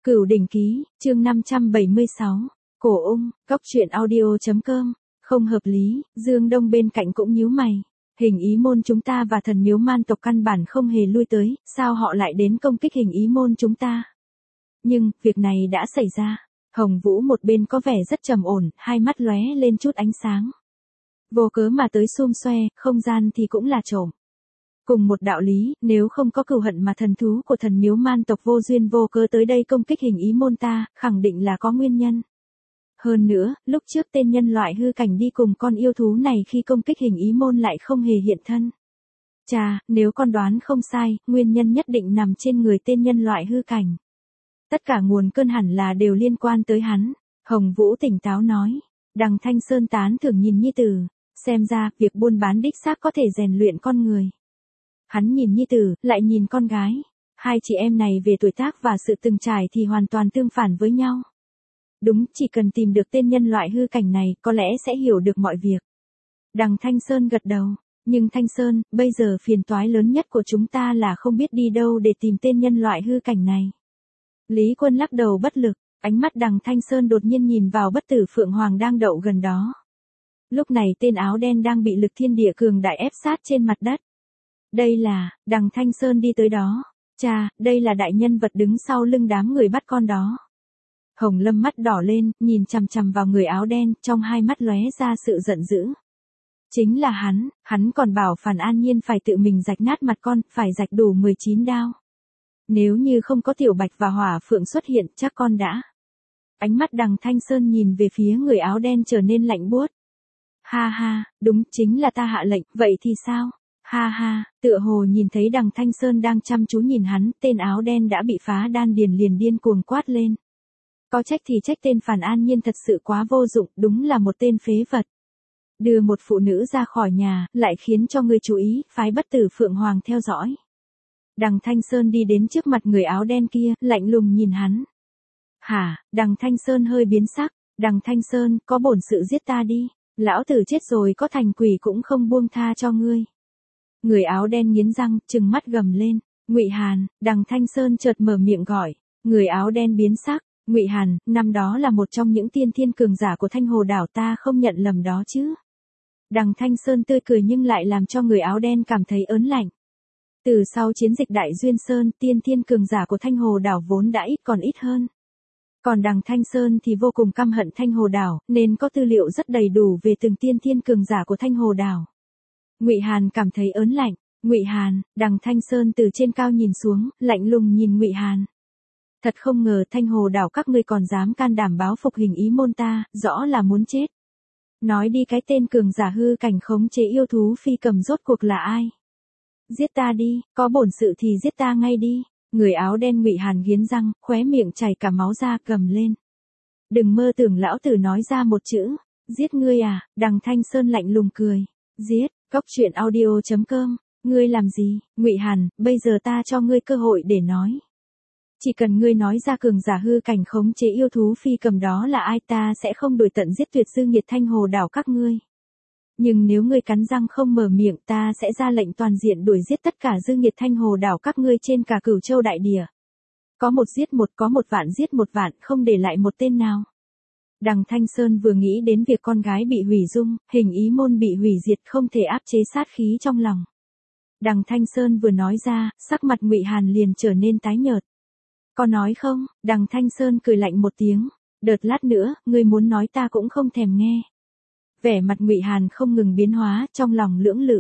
Cửu Đỉnh Ký, chương 576. Cổ ung, cóc truyện audio.com. Không hợp lý, Dương Đông bên cạnh cũng nhíu mày. Hình ý môn chúng ta và thần miếu man tộc căn bản không hề lui tới, sao họ lại đến công kích hình ý môn chúng ta? Nhưng, việc này đã xảy ra. Hồng Vũ một bên có vẻ rất trầm ổn, hai mắt lóe lên chút ánh sáng. Vô cớ mà tới xum xoe, không gian thì cũng là trộm. Cùng một đạo lý, nếu không có cừu hận mà thần thú của thần miếu man tộc vô duyên vô cớ tới đây công kích hình ý môn ta, khẳng định là có nguyên nhân. Hơn nữa, lúc trước tên nhân loại hư cảnh đi cùng con yêu thú này khi công kích hình ý môn lại không hề hiện thân. Chà, nếu con đoán không sai, nguyên nhân nhất định nằm trên người tên nhân loại hư cảnh. Tất cả nguồn cơn hẳn là đều liên quan tới hắn. Hồng Vũ tỉnh táo nói. Đằng Thanh Sơn tán thưởng nhìn nhi tử. Xem ra, việc buôn bán đích xác có thể rèn luyện con người. Hắn nhìn nhi tử, lại nhìn con gái. Hai chị em này về tuổi tác và sự từng trải thì hoàn toàn tương phản với nhau. Đúng, chỉ cần tìm được tên nhân loại hư cảnh này, có lẽ sẽ hiểu được mọi việc. Đằng Thanh Sơn gật đầu. Nhưng Thanh Sơn, bây giờ phiền toái lớn nhất của chúng ta là không biết đi đâu để tìm tên nhân loại hư cảnh này. Lý Quân lắc đầu bất lực, ánh mắt Đằng Thanh Sơn đột nhiên nhìn vào bất tử Phượng Hoàng đang đậu gần đó. Lúc này tên áo đen đang bị lực thiên địa cường đại ép sát trên mặt đất. Đây là, Đằng Thanh Sơn đi tới đó. Chà, đây là đại nhân vật đứng sau lưng đám người bắt con đó. Hồng Lâm mắt đỏ lên, nhìn chằm chằm vào người áo đen, trong hai mắt lóe ra sự giận dữ. Chính là hắn còn bảo Phàn An Nhiên phải tự mình rạch nát mặt con, phải rạch đủ 19 đao. Nếu như không có Tiểu Bạch và Hỏa Phượng xuất hiện, chắc con đã. Ánh mắt Đằng Thanh Sơn nhìn về phía người áo đen trở nên lạnh buốt. Ha ha, đúng, chính là ta hạ lệnh, vậy thì sao? Ha ha, tựa hồ nhìn thấy Đằng Thanh Sơn đang chăm chú nhìn hắn, tên áo đen đã bị phá đan điền liền điên cuồng quát lên. Có trách thì trách tên Phàn An Nhiên thật sự quá vô dụng, đúng là một tên phế vật. Đưa một phụ nữ ra khỏi nhà, lại khiến cho người chú ý, phái bất tử Phượng Hoàng theo dõi. Đằng Thanh Sơn đi đến trước mặt người áo đen kia, lạnh lùng nhìn hắn. Hả, Đằng Thanh Sơn hơi biến sắc. Đằng Thanh Sơn, có bổn sự giết ta đi. Lão tử chết rồi có thành quỷ cũng không buông tha cho ngươi. Người áo đen nghiến răng, trừng mắt gầm lên. Ngụy Hàn. Đằng Thanh Sơn chợt mở miệng gọi. Người áo đen biến sắc. Ngụy Hàn, năm đó là một trong những tiên thiên cường giả của Thanh Hồ đảo, ta không nhận lầm đó chứ. Đằng Thanh Sơn tươi cười nhưng lại làm cho người áo đen cảm thấy ớn lạnh. Từ sau chiến dịch Đại Duyên Sơn, tiên thiên cường giả của Thanh Hồ đảo vốn đã ít còn ít hơn. Còn Đằng Thanh Sơn thì vô cùng căm hận Thanh Hồ đảo, nên có tư liệu rất đầy đủ về từng tiên thiên cường giả của Thanh Hồ đảo. Ngụy Hàn cảm thấy ớn lạnh. Ngụy Hàn. Đằng Thanh Sơn từ trên cao nhìn xuống, lạnh lùng nhìn Ngụy Hàn. Thật không ngờ Thanh Hồ đảo các ngươi còn dám can đảm báo phục hình ý môn ta, rõ là muốn chết. Nói đi, cái tên cường giả hư cảnh khống chế yêu thú phi cầm rốt cuộc là ai? Giết ta đi, có bổn sự thì giết ta ngay đi. Người áo đen Ngụy Hàn nghiến răng, khóe miệng chảy cả máu ra, gầm lên. Đừng mơ tưởng lão tử nói ra một chữ. Giết ngươi à? Đằng Thanh Sơn lạnh lùng cười. Giết. Cóc truyện audio.com. Ngươi làm gì? Ngụy Hàn, bây giờ ta cho ngươi cơ hội để nói. Chỉ cần ngươi nói ra cường giả hư cảnh khống chế yêu thú phi cầm đó là ai, ta sẽ không đuổi tận giết tuyệt dư nghiệt Thanh Hồ đảo các ngươi. Nhưng nếu ngươi cắn răng không mở miệng, ta sẽ ra lệnh toàn diện đuổi giết tất cả dư nghiệt Thanh Hồ đảo các ngươi trên cả Cửu Châu đại địa. Có một giết một, có một vạn giết một vạn, không để lại một tên nào. Đằng Thanh Sơn vừa nghĩ đến việc con gái bị hủy dung, hình ý môn bị hủy diệt, không thể áp chế sát khí trong lòng. Đằng Thanh Sơn vừa nói ra, sắc mặt Ngụy Hàn liền trở nên tái nhợt. Có nói không? Đằng Thanh Sơn cười lạnh một tiếng. Đợt lát nữa, ngươi muốn nói ta cũng không thèm nghe. Vẻ mặt Ngụy Hàn không ngừng biến hóa, trong lòng lưỡng lự.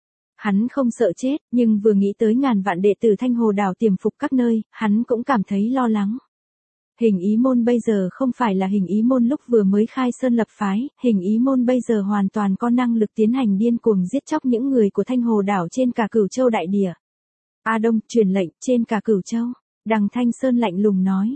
Hắn không sợ chết, nhưng vừa nghĩ tới ngàn vạn đệ tử Thanh Hồ đảo tiềm phục các nơi, hắn cũng cảm thấy lo lắng. Hình ý môn bây giờ không phải là hình ý môn lúc vừa mới khai sơn lập phái, hình ý môn bây giờ hoàn toàn có năng lực tiến hành điên cuồng giết chóc những người của Thanh Hồ đảo trên cả Cửu Châu đại địa. A Đông, truyền lệnh, trên cả Cửu Châu. Đằng Thanh Sơn lạnh lùng nói.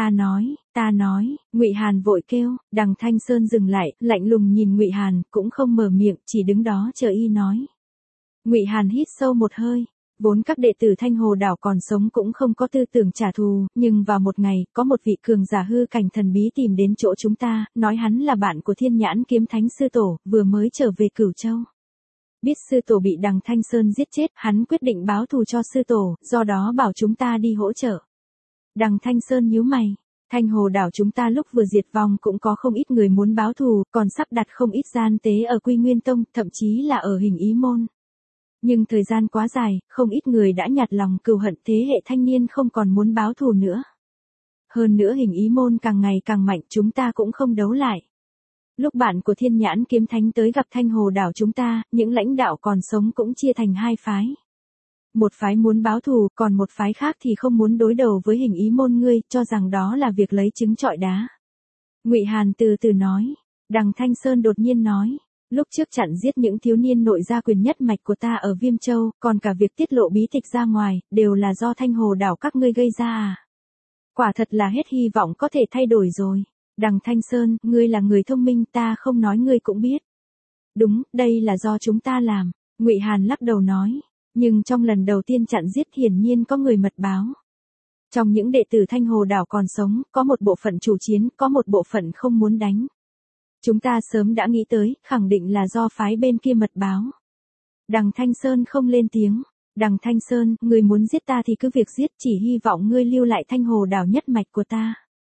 Ta nói, Ngụy Hàn vội kêu. Đằng Thanh Sơn dừng lại, lạnh lùng nhìn Ngụy Hàn, cũng không mở miệng, chỉ đứng đó chờ y nói. Ngụy Hàn hít sâu một hơi. Vốn các đệ tử Thanh Hồ đảo còn sống cũng không có tư tưởng trả thù, nhưng vào một ngày, có một vị cường giả hư cảnh thần bí tìm đến chỗ chúng ta, nói hắn là bạn của Thiên Nhãn Kiếm Thánh sư tổ, vừa mới trở về Cửu Châu. Biết sư tổ bị Đằng Thanh Sơn giết chết, hắn quyết định báo thù cho sư tổ, do đó bảo chúng ta đi hỗ trợ. Đằng Thanh Sơn nhíu mày. Thanh Hồ đảo chúng ta lúc vừa diệt vong cũng có không ít người muốn báo thù, còn sắp đặt không ít gian tế ở Quy Nguyên Tông, thậm chí là ở Hình Ý Môn. Nhưng thời gian quá dài, không ít người đã nhạt lòng cừu hận, thế hệ thanh niên không còn muốn báo thù nữa. Hơn nữa Hình Ý Môn càng ngày càng mạnh, chúng ta cũng không đấu lại. Lúc bạn của Thiên Nhãn Kiếm Thánh tới gặp Thanh Hồ đảo chúng ta, những lãnh đạo còn sống cũng chia thành hai phái. Một phái muốn báo thù, còn một phái khác thì không muốn đối đầu với Hình Ý Môn ngươi, cho rằng đó là việc lấy trứng trọi đá. Ngụy Hàn từ từ nói. Đằng Thanh Sơn đột nhiên nói. Lúc trước chặn giết những thiếu niên nội gia quyền nhất mạch của ta ở Viêm Châu, còn cả việc tiết lộ bí tịch ra ngoài, đều là do Thanh Hồ đảo các ngươi gây ra à? Quả thật là hết hy vọng có thể thay đổi rồi. Đằng Thanh Sơn, ngươi là người thông minh, ta không nói ngươi cũng biết. Đúng, đây là do chúng ta làm. Ngụy Hàn lắc đầu nói. Nhưng trong lần đầu tiên chặn giết hiển nhiên có người mật báo. Trong những đệ tử Thanh Hồ đảo còn sống, có một bộ phận chủ chiến, có một bộ phận không muốn đánh. Chúng ta sớm đã nghĩ tới, khẳng định là do phái bên kia mật báo. Đằng Thanh Sơn không lên tiếng. Đằng Thanh Sơn, ngươi muốn giết ta thì cứ việc giết, chỉ hy vọng ngươi lưu lại Thanh Hồ đảo nhất mạch của ta.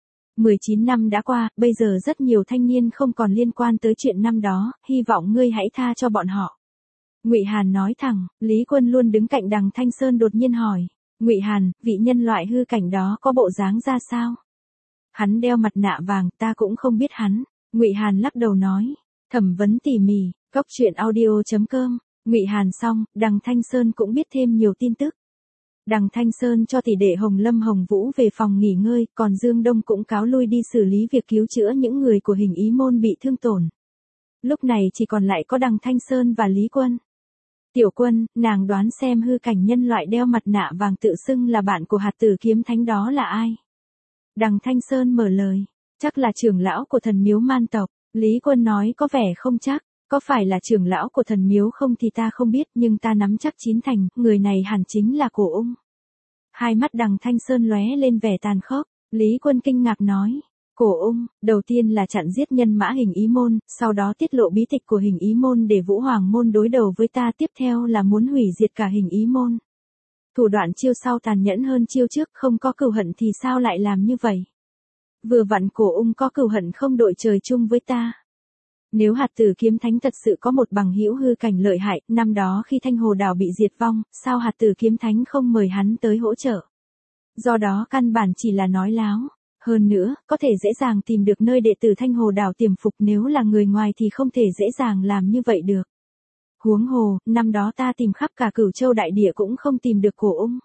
19 năm đã qua, bây giờ rất nhiều thanh niên không còn liên quan tới chuyện năm đó, hy vọng ngươi hãy tha cho bọn họ. Ngụy Hàn nói thẳng. Lý Quân luôn đứng cạnh Đằng Thanh Sơn đột nhiên hỏi. Ngụy Hàn, vị nhân loại hư cảnh đó có bộ dáng ra sao? Hắn đeo mặt nạ vàng, ta cũng không biết hắn. Ngụy Hàn lắc đầu nói. Thẩm vấn tỉ mỉ, cốc truyện audio.com. Ngụy Hàn xong, Đằng Thanh Sơn cũng biết thêm nhiều tin tức. Đằng Thanh Sơn cho tỷ đệ Hồng Lâm Hồng Vũ về phòng nghỉ ngơi, còn Dương Đông cũng cáo lui đi xử lý việc cứu chữa những người của Hình Ý Môn bị thương tổn. Lúc này chỉ còn lại có Đằng Thanh Sơn và Lý Quân. Tiểu Quân, nàng đoán xem hư cảnh nhân loại đeo mặt nạ vàng tự xưng là bạn của Hạt Tử Kiếm Thánh đó là ai? Đằng Thanh Sơn mở lời. Chắc là trưởng lão của thần miếu man tộc. Lý Quân nói có vẻ không chắc. Có phải là trưởng lão của thần miếu không thì ta không biết, nhưng ta nắm chắc chín thành, người này hẳn chính là Cổ Ung. Hai mắt Đằng Thanh Sơn lóe lên vẻ tàn khốc. Lý Quân kinh ngạc nói. Cổ Ung, đầu tiên là chặn giết nhân mã Hình Ý Môn, sau đó tiết lộ bí tịch của Hình Ý Môn để Vũ Hoàng Môn đối đầu với ta, tiếp theo là muốn hủy diệt cả Hình Ý Môn. Thủ đoạn chiêu sau tàn nhẫn hơn chiêu trước, không có cừu hận thì sao lại làm như vậy? Vừa vặn Cổ Ung có cừu hận không đội trời chung với ta. Nếu Hạt Tử Kiếm Thánh thật sự có một bằng hữu hư cảnh lợi hại, năm đó khi Thanh Hồ đảo bị diệt vong, sao Hạt Tử Kiếm Thánh không mời hắn tới hỗ trợ? Do đó căn bản chỉ là nói láo. Hơn nữa, có thể dễ dàng tìm được nơi đệ tử Thanh Hồ đảo tiềm phục, nếu là người ngoài thì không thể dễ dàng làm như vậy được. Huống hồ, năm đó ta tìm khắp cả Cửu Châu đại địa cũng không tìm được Cổ Ung.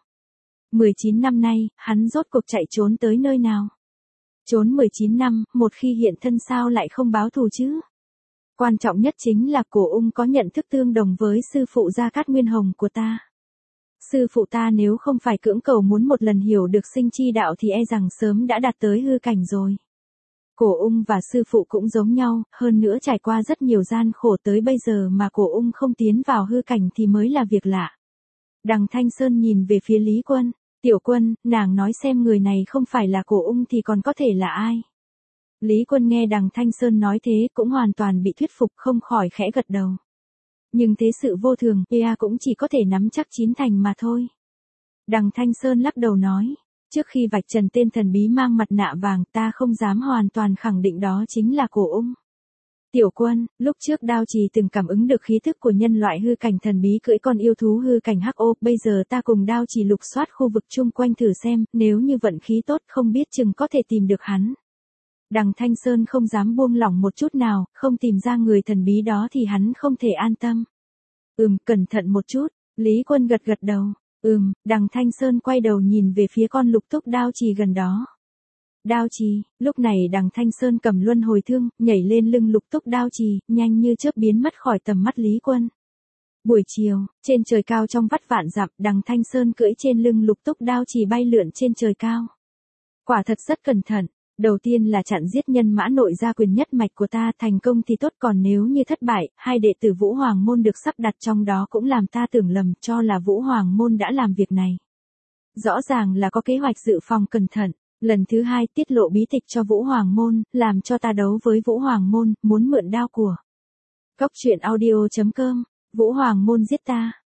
19 năm nay, hắn rốt cuộc chạy trốn tới nơi nào? Trốn 19 năm, một khi hiện thân sao lại không báo thù chứ? Quan trọng nhất chính là Cổ Ung có nhận thức tương đồng với sư phụ Gia Cát Nguyên Hồng của ta. Sư phụ ta nếu không phải cưỡng cầu muốn một lần hiểu được sinh chi đạo thì e rằng sớm đã đạt tới hư cảnh rồi. Cổ Ung và sư phụ cũng giống nhau, hơn nữa trải qua rất nhiều gian khổ tới bây giờ mà Cổ Ung không tiến vào hư cảnh thì mới là việc lạ. Đằng Thanh Sơn nhìn về phía Lý Quân. Tiểu Quân, nàng nói xem người này không phải là Cổ Ung thì còn có thể là ai? Lý Quân nghe Đằng Thanh Sơn nói thế cũng hoàn toàn bị thuyết phục, không khỏi khẽ gật đầu. Nhưng thế sự vô thường, Ea cũng chỉ có thể nắm chắc chín thành mà thôi. Đằng Thanh Sơn lắc đầu nói. Trước khi vạch trần tên thần bí mang mặt nạ vàng, ta không dám hoàn toàn khẳng định đó chính là Cổ Ung. Tiểu Quân, lúc trước Đao Trì từng cảm ứng được khí thức của nhân loại hư cảnh thần bí cưỡi con yêu thú hư cảnh hắc ô, bây giờ ta cùng Đao Trì lục soát khu vực chung quanh thử xem, nếu như vận khí tốt không biết chừng có thể tìm được hắn. Đằng Thanh Sơn không dám buông lỏng một chút nào, không tìm ra người thần bí đó thì hắn không thể an tâm. Cẩn thận một chút, Lý Quân gật gật đầu. Đằng Thanh Sơn quay đầu nhìn về phía con lục túc Đao Trì gần đó. Đao Trì, lúc này Đằng Thanh Sơn cầm luân hồi thương, nhảy lên lưng lục túc Đao Trì, nhanh như chớp biến mất khỏi tầm mắt Lý Quân. Buổi chiều, trên trời cao trong vắt vạn dặm, Đằng Thanh Sơn cưỡi trên lưng lục túc Đao Trì bay lượn trên trời cao. Quả thật rất cẩn thận. Đầu tiên là chặn giết nhân mã nội gia quyền nhất mạch của ta, thành công thì tốt, còn nếu như thất bại, hai đệ tử Vũ Hoàng Môn được sắp đặt trong đó cũng làm ta tưởng lầm cho là Vũ Hoàng Môn đã làm việc này. Rõ ràng là có kế hoạch dự phòng cẩn thận. Lần thứ hai tiết lộ bí tịch cho Vũ Hoàng Môn, làm cho ta đấu với Vũ Hoàng Môn, muốn mượn đao của. Cốc truyện audio.com, Vũ Hoàng Môn giết ta.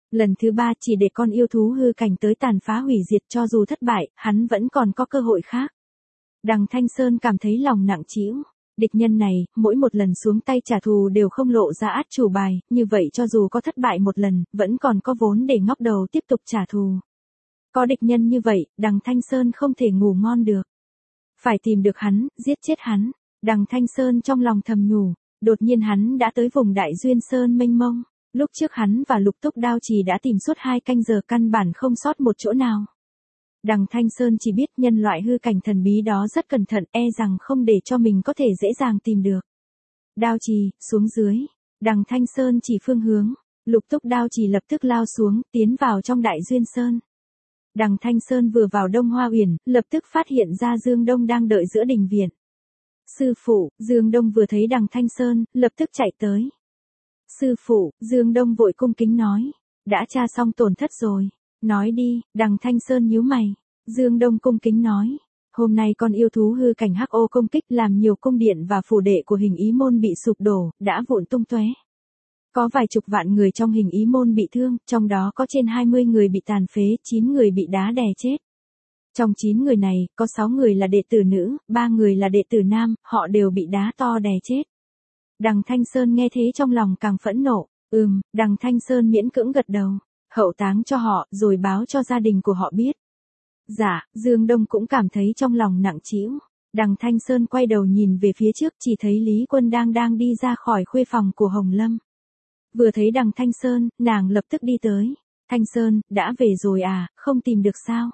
Lần thứ 3 chỉ để con yêu thú hư cảnh tới tàn phá hủy diệt, cho dù thất bại, hắn vẫn còn có cơ hội khác. Đằng Thanh Sơn cảm thấy lòng nặng trĩu. Địch nhân này, mỗi một lần xuống tay trả thù đều không lộ ra át chủ bài, như vậy cho dù có thất bại một lần, vẫn còn có vốn để ngóc đầu tiếp tục trả thù. Có địch nhân như vậy, đằng Thanh Sơn không thể ngủ ngon được. Phải tìm được hắn, giết chết hắn. Đằng Thanh Sơn trong lòng thầm nhủ, đột nhiên hắn đã tới vùng Đại Duyên Sơn mênh mông. Lúc trước hắn và Lục Túc Đao Trì đã tìm suốt 2 canh giờ căn bản không sót một chỗ nào. Đằng Thanh Sơn chỉ biết nhân loại hư cảnh thần bí đó rất cẩn thận, e rằng không để cho mình có thể dễ dàng tìm được. Đao Trì, xuống dưới. Đằng Thanh Sơn chỉ phương hướng. Lục Túc Đao Trì lập tức lao xuống, tiến vào trong Đại Duyên Sơn. Đằng Thanh Sơn vừa vào Đông Hoa Uyển, lập tức phát hiện ra Dương Đông đang đợi giữa đình viện. Sư phụ, Dương Đông vừa thấy đằng Thanh Sơn, lập tức chạy tới. Sư phụ, Dương Đông vội cung kính nói. Đã tra xong tổn thất rồi. Nói đi, đằng Thanh Sơn nhíu mày. Dương Đông cung kính nói. Hôm nay con yêu thú hư cảnh hắc ô công kích làm nhiều cung điện và phủ đệ của hình ý môn bị sụp đổ, đã vụn tung tóe. Có vài chục vạn người trong hình ý môn bị thương, trong đó có trên 20 người bị tàn phế, 9 người bị đá đè chết. Trong 9 người này, có 6 người là đệ tử nữ, 3 người là đệ tử nam, họ đều bị đá to đè chết. Đằng Thanh Sơn nghe thế trong lòng càng phẫn nộ. Đằng Thanh Sơn miễn cưỡng gật đầu. Hậu táng cho họ, rồi báo cho gia đình của họ biết. Dạ, Dương Đông cũng cảm thấy trong lòng nặng trĩu. Đằng Thanh Sơn quay đầu nhìn về phía trước, chỉ thấy Lý Quân đang đi ra khỏi khuê phòng của Hồng Lâm. Vừa thấy đằng Thanh Sơn, nàng lập tức đi tới. Thanh Sơn, đã về rồi à, không tìm được sao?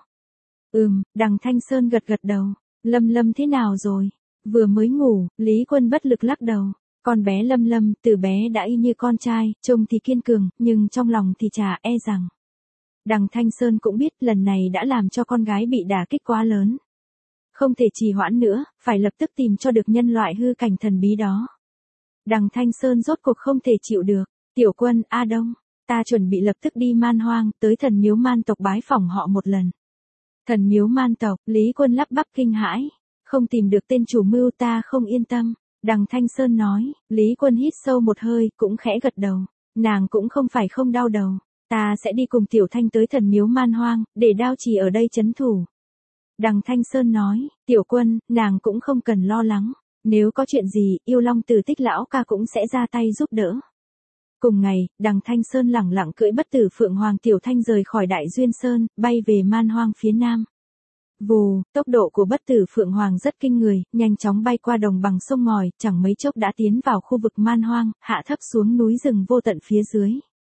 Đằng Thanh Sơn gật đầu. Lâm thế nào rồi? Vừa mới ngủ, Lý Quân bất lực lắc đầu. Con bé Lâm, từ bé đã y như con trai, trông thì kiên cường, nhưng trong lòng thì chả e rằng. Đằng Thanh Sơn cũng biết lần này đã làm cho con gái bị đả kích quá lớn. Không thể trì hoãn nữa, phải lập tức tìm cho được nhân loại hư cảnh thần bí đó. Đằng Thanh Sơn rốt cuộc không thể chịu được. Tiểu Quân, A Đông, ta chuẩn bị lập tức đi Man Hoang, tới thần miếu man tộc bái phỏng họ một lần. Thần miếu man tộc, Lý Quân lắp bắp kinh hãi. Không tìm được tên chủ mưu ta không yên tâm. Đằng Thanh Sơn nói, Lý Quân hít sâu một hơi, cũng khẽ gật đầu. Nàng cũng không phải không đau đầu. Ta sẽ đi cùng Tiểu Thanh tới thần miếu Man Hoang, để Đao Trì ở đây trấn thủ. Đằng Thanh Sơn nói, Tiểu Quân, nàng cũng không cần lo lắng. Nếu có chuyện gì, Yêu Long Tử Tích lão ca cũng sẽ ra tay giúp đỡ. Cùng ngày, đằng Thanh Sơn lẳng lặng cưỡi bất tử Phượng Hoàng Tiểu Thanh rời khỏi Đại Duyên Sơn, bay về Man Hoang phía nam. Vù, tốc độ của bất tử Phượng Hoàng rất kinh người, nhanh chóng bay qua đồng bằng sông ngòi, chẳng mấy chốc đã tiến vào khu vực Man Hoang, hạ thấp xuống núi rừng vô tận phía dưới.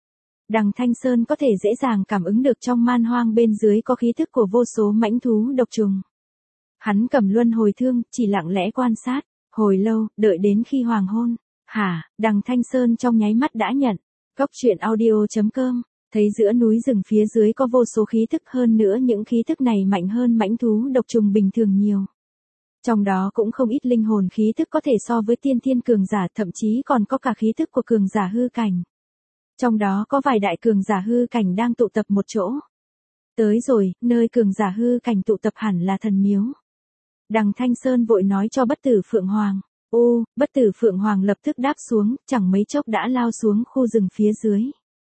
Đằng Thanh Sơn có thể dễ dàng cảm ứng được trong Man Hoang bên dưới có khí thức của vô số mãnh thú độc trùng. Hắn cầm luân hồi thương, chỉ lặng lẽ quan sát, hồi lâu, đợi đến khi hoàng hôn. Đằng Thanh Sơn trong nháy mắt đã nhận. Cốc truyện audio.com, thấy giữa núi rừng phía dưới có vô số khí thức, hơn nữa những khí thức này mạnh hơn mãnh thú độc trùng bình thường nhiều. Trong đó cũng không ít linh hồn khí thức có thể so với tiên thiên cường giả, thậm chí còn có cả khí thức của cường giả hư cảnh. Trong đó có vài đại cường giả hư cảnh đang tụ tập một chỗ. Tới rồi, nơi cường giả hư cảnh tụ tập hẳn là thần miếu. Đằng Thanh Sơn vội nói cho bất tử Phượng Hoàng. Bất tử Phượng Hoàng lập tức đáp xuống, chẳng mấy chốc đã lao xuống khu rừng phía dưới.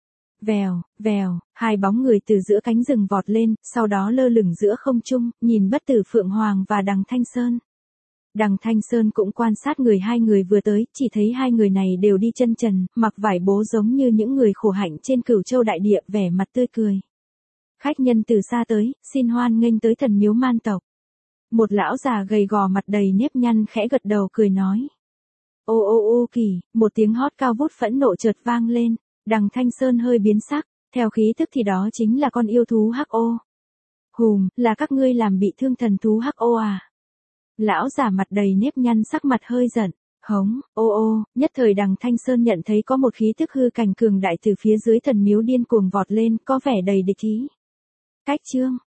Vèo, vèo, hai bóng người từ giữa cánh rừng vọt lên, sau đó lơ lửng giữa không trung, nhìn bất tử Phượng Hoàng và đằng Thanh Sơn. Đằng Thanh Sơn cũng quan sát hai người vừa tới, chỉ thấy hai người này đều đi chân trần, mặc vải bố giống như những người khổ hạnh trên Cửu Châu đại địa, vẻ mặt tươi cười. Khách nhân từ xa tới, xin hoan nghênh tới thần miếu man tộc. Một lão già gầy gò mặt đầy nếp nhăn khẽ gật đầu cười nói. Ô kỳ, một tiếng hót cao vút phẫn nộ chợt vang lên, đằng Thanh Sơn hơi biến sắc, theo khí thức thì đó chính là con yêu thú hắc ô. Là các ngươi làm bị thương thần thú hắc ô à? Lão già mặt đầy nếp nhăn sắc mặt hơi giận, hống, nhất thời đằng Thanh Sơn nhận thấy có một khí thức hư cảnh cường đại từ phía dưới thần miếu điên cuồng vọt lên, có vẻ đầy địch ý. Cách chương